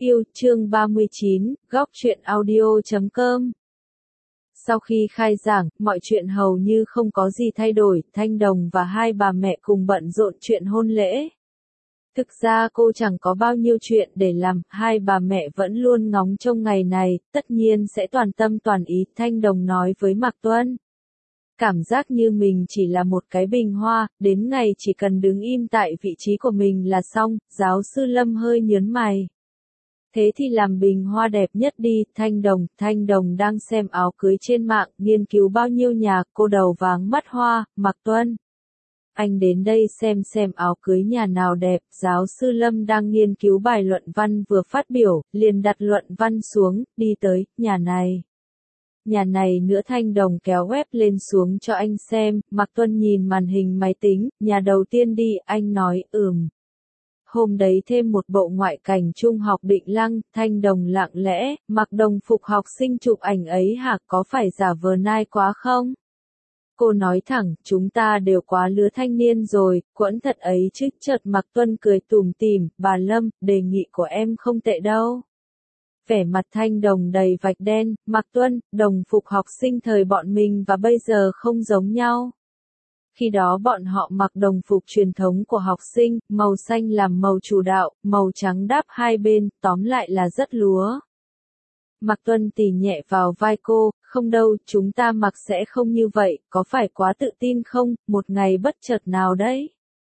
Yêu chương 39, góc truyện audio.com. Sau khi khai giảng, mọi chuyện hầu như không có gì thay đổi, Thanh Đồng và hai bà mẹ cùng bận rộn chuyện hôn lễ. Thực ra cô chẳng có bao nhiêu chuyện để làm, hai bà mẹ vẫn luôn ngóng trông ngày này, tất nhiên sẽ toàn tâm toàn ý, Thanh Đồng nói với Mạc Tuân. Cảm giác như mình chỉ là một cái bình hoa, đến ngày chỉ cần đứng im tại vị trí của mình là xong, giáo sư Lâm hơi nhớn mày. Thế thì làm bình hoa đẹp nhất đi, Thanh Đồng đang xem áo cưới trên mạng, nghiên cứu bao nhiêu nhà, cô đầu váng mắt hoa, Mạc Tuân. Anh đến đây xem áo cưới nhà nào đẹp, giáo sư Lâm đang nghiên cứu bài luận văn vừa phát biểu, liền đặt luận văn xuống, đi tới, nhà này. Nhà này nữa, Thanh Đồng kéo web lên xuống cho anh xem, Mạc Tuân nhìn màn hình máy tính, nhà đầu tiên đi, anh nói, Hôm đấy thêm một bộ ngoại cảnh trung học Định Lăng, Thanh Đồng lặng lẽ, mặc đồng phục học sinh chụp ảnh ấy hả, có phải giả vờ nai quá không? Cô nói thẳng, chúng ta đều quá lứa thanh niên rồi, quẫn thật ấy chứ, chợt Mạc Tuân cười tủm tỉm, bà Lâm, đề nghị của em không tệ đâu. Vẻ mặt Thanh Đồng đầy vạch đen, Mạc Tuân, đồng phục học sinh thời bọn mình và bây giờ không giống nhau. Khi đó bọn họ mặc đồng phục truyền thống của học sinh, màu xanh làm màu chủ đạo, màu trắng đáp hai bên, tóm lại là rất lúa. Mạc Tuân tì nhẹ vào vai cô, không đâu, chúng ta mặc sẽ không như vậy, có phải quá tự tin không, một ngày bất chợt nào đấy.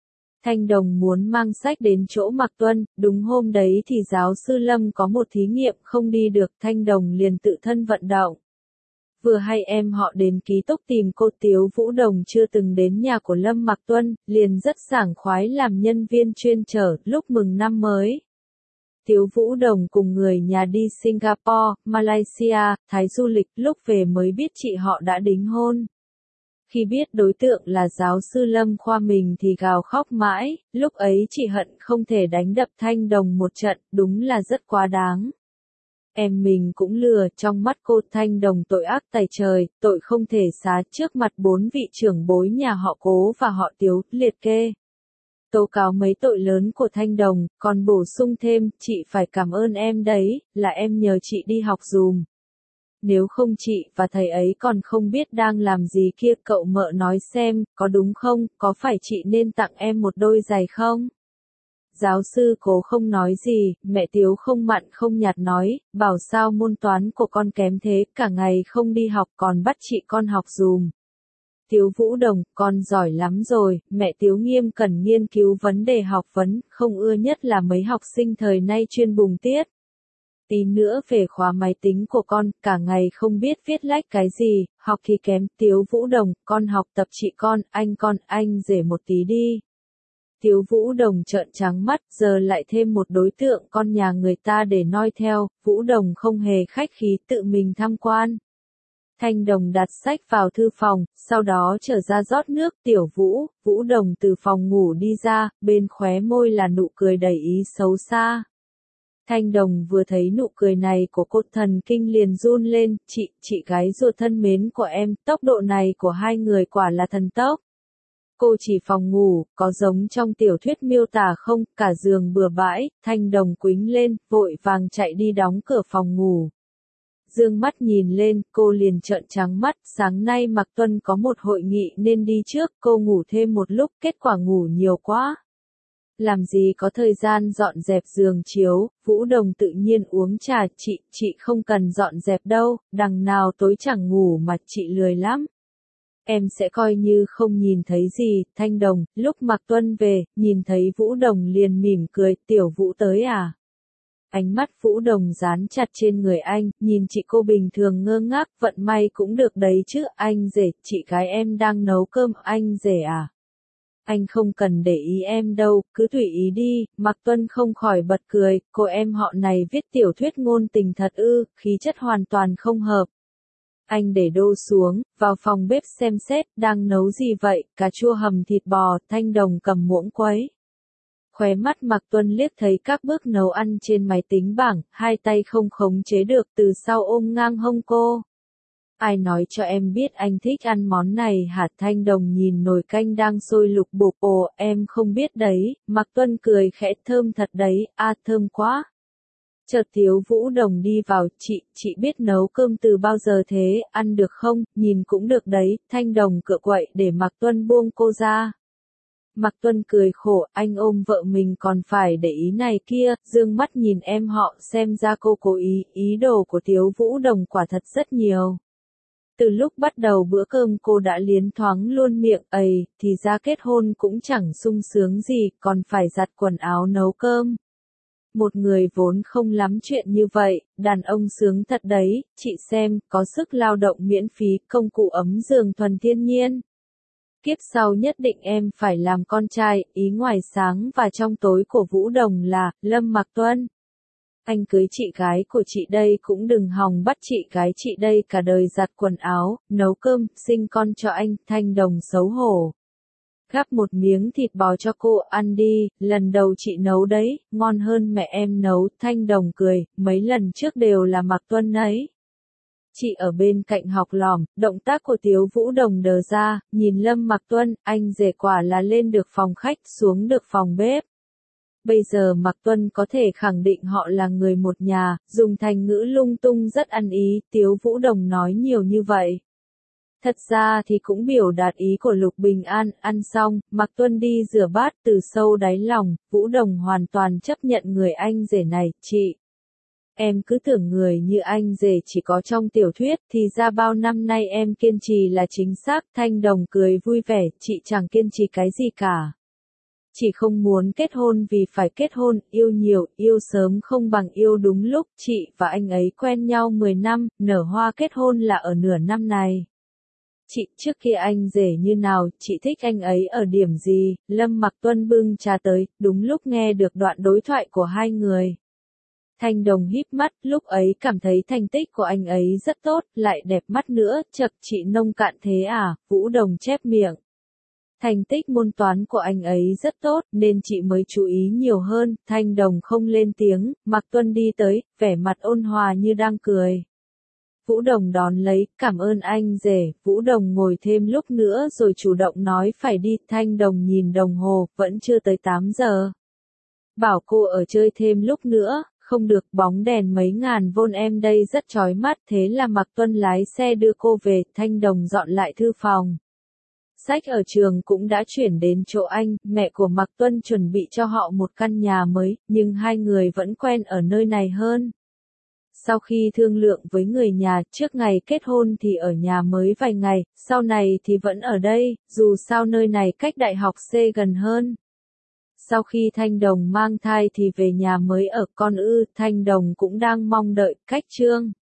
Thanh Đồng muốn mang sách đến chỗ Mạc Tuân, đúng hôm đấy thì giáo sư Lâm có một thí nghiệm không đi được, Thanh Đồng liền tự thân vận động. Vừa hay em họ đến ký túc tìm cô Tiếu Vũ Đồng chưa từng đến nhà của Lâm Mạc Tuân, liền rất sảng khoái làm nhân viên chuyên chở, lúc mừng năm mới. Tiếu Vũ Đồng cùng người nhà đi Singapore, Malaysia, Thái du lịch, lúc về mới biết chị họ đã đính hôn. Khi biết đối tượng là giáo sư Lâm khoa mình thì gào khóc mãi, lúc ấy chị hận không thể đánh đập Thanh Đồng một trận, đúng là rất quá đáng. Em mình cũng lừa, trong mắt cô Thanh Đồng tội ác tày trời, tội không thể xá, trước mặt 4 vị trưởng bối nhà họ Cố và họ Tiếu, liệt kê. Tố cáo mấy tội lớn của Thanh Đồng, còn bổ sung thêm, chị phải cảm ơn em đấy, là em nhờ chị đi học dùm. Nếu không chị và thầy ấy còn không biết đang làm gì kia, cậu mợ nói xem, có đúng không, có phải chị nên tặng em một đôi giày không? Giáo sư Cố không nói gì, mẹ Tiếu không mặn không nhạt nói, bảo sao môn toán của con kém thế, cả ngày không đi học còn bắt chị con học dùm. Tiếu Vũ Đồng, con giỏi lắm rồi, mẹ Tiếu nghiêm cẩn nghiên cứu vấn đề học vấn, không ưa nhất là mấy học sinh thời nay chuyên bùng tiết. Tí nữa về khóa máy tính của con, cả ngày không biết viết lách cái gì, học thì kém, Tiếu Vũ Đồng, con học tập chị con, anh rể một tí đi. Tiếu Vũ Đồng trợn trắng mắt, giờ lại thêm một đối tượng con nhà người ta để noi theo, Vũ Đồng không hề khách khí tự mình tham quan. Thanh Đồng đặt sách vào thư phòng, sau đó trở ra rót nước, Tiểu Vũ, Vũ Đồng từ phòng ngủ đi ra, bên khóe môi là nụ cười đầy ý xấu xa. Thanh Đồng vừa thấy nụ cười này của cô thần kinh liền run lên, chị gái ruột thân mến của em, tốc độ này của hai người quả là thần tốc. Cô chỉ phòng ngủ, có giống trong tiểu thuyết miêu tả không, cả giường bừa bãi, Thanh Đồng quĩnh lên, vội vàng chạy đi đóng cửa phòng ngủ. Dương mắt nhìn lên, cô liền trợn trắng mắt, sáng nay Mạc Tuân có một hội nghị nên đi trước, cô ngủ thêm một lúc, kết quả ngủ nhiều quá. Làm gì có thời gian dọn dẹp giường chiếu, Vũ Đồng tự nhiên uống trà, chị không cần dọn dẹp đâu, đằng nào tối chẳng ngủ mà chị lười lắm. Em sẽ coi như không nhìn thấy gì, Thanh Đồng, lúc Mạc Tuân về, nhìn thấy Vũ Đồng liền mỉm cười, Tiểu Vũ tới à? Ánh mắt Vũ Đồng dán chặt trên người anh, nhìn chị cô bình thường ngơ ngác, vận may cũng được đấy chứ, anh rể, chị gái em đang nấu cơm, anh rể à? Anh không cần để ý em đâu, cứ tùy ý đi, Mạc Tuân không khỏi bật cười, cô em họ này viết tiểu thuyết ngôn tình thật ư, khí chất hoàn toàn không hợp. Anh để đô xuống, vào phòng bếp xem xét, đang nấu gì vậy, cà chua hầm thịt bò, Thanh Đồng cầm muỗng quấy. Khóe mắt Mạc Tuân liếc thấy các bước nấu ăn trên máy tính bảng, hai tay không khống chế được từ sau ôm ngang hông cô. Ai nói cho em biết anh thích ăn món này hả? Thanh Đồng nhìn nồi canh đang sôi lục bục, ồ, em không biết đấy, Mạc Tuân cười khẽ, thơm thật đấy, thơm quá. Chợt Tiếu Vũ Đồng đi vào, chị biết nấu cơm từ bao giờ thế, ăn được không, nhìn cũng được đấy, Thanh Đồng cựa quậy để Mạc Tuân buông cô ra. Mạc Tuân cười khổ, anh ôm vợ mình còn phải để ý này kia, dương mắt nhìn em họ, xem ra cô cố ý đồ của Tiếu Vũ Đồng quả thật rất nhiều. Từ lúc bắt đầu bữa cơm cô đã liến thoáng luôn miệng, thì ra kết hôn cũng chẳng sung sướng gì, còn phải giặt quần áo nấu cơm. Một người vốn không lắm chuyện như vậy, đàn ông sướng thật đấy, chị xem, có sức lao động miễn phí, công cụ ấm giường thuần thiên nhiên. Kiếp sau nhất định em phải làm con trai, ý ngoài sáng và trong tối của Vũ Đồng là, Lâm Mạc Tuân. Anh cưới chị gái của chị đây cũng đừng hòng bắt chị gái chị đây cả đời giặt quần áo, nấu cơm, sinh con cho anh, Thanh Đồng xấu hổ. Gắp một miếng thịt bò cho cô ăn đi, lần đầu chị nấu đấy, ngon hơn mẹ em nấu, Thanh Đồng cười, mấy lần trước đều là Mạc Tuân ấy. Chị ở bên cạnh học lỏm, động tác của Tiếu Vũ Đồng đờ ra, nhìn Lâm Mạc Tuân, anh rể quả là lên được phòng khách, xuống được phòng bếp. Bây giờ Mạc Tuân có thể khẳng định họ là người một nhà, dùng thành ngữ lung tung rất ăn ý, Tiếu Vũ Đồng nói nhiều như vậy. Thật ra thì cũng biểu đạt ý của Lục Bình An, ăn xong, Mạc Tuân đi rửa bát từ sâu đáy lòng, Vũ Đồng hoàn toàn chấp nhận người anh rể này, chị. Em cứ tưởng người như anh rể chỉ có trong tiểu thuyết, thì ra bao năm nay em kiên trì là chính xác, Thanh Đồng cười vui vẻ, chị chẳng kiên trì cái gì cả. Chị không muốn kết hôn vì phải kết hôn, yêu nhiều, yêu sớm không bằng yêu đúng lúc, chị và anh ấy quen nhau 10 năm, nở hoa kết hôn là ở nửa năm này. Chị, trước kia anh rể như nào, chị thích anh ấy ở điểm gì, Lâm Mạc Tuân bưng trà tới, đúng lúc nghe được đoạn đối thoại của hai người. Thanh Đồng híp mắt, lúc ấy cảm thấy thành tích của anh ấy rất tốt, lại đẹp mắt nữa, chật chị nông cạn thế à, Vũ Đồng chép miệng. Thành tích môn toán của anh ấy rất tốt, nên chị mới chú ý nhiều hơn, Thanh Đồng không lên tiếng, Mạc Tuân đi tới, vẻ mặt ôn hòa như đang cười. Vũ Đồng đón lấy, cảm ơn anh rể, Vũ Đồng ngồi thêm lúc nữa rồi chủ động nói phải đi, Thanh Đồng nhìn đồng hồ, vẫn chưa tới 8 giờ. Bảo cô ở chơi thêm lúc nữa, không được, bóng đèn mấy ngàn vôn em đây rất chói mắt, thế là Mạc Tuân lái xe đưa cô về, Thanh Đồng dọn lại thư phòng. Sách ở trường cũng đã chuyển đến chỗ anh, mẹ của Mạc Tuân chuẩn bị cho họ một căn nhà mới, nhưng hai người vẫn quen ở nơi này hơn. Sau khi thương lượng với người nhà, trước ngày kết hôn thì ở nhà mới vài ngày, sau này thì vẫn ở đây, dù sao nơi này cách đại học C gần hơn. Sau khi Thanh Đồng mang thai thì về nhà mới ở, con Thanh Đồng cũng đang mong đợi, cách chương.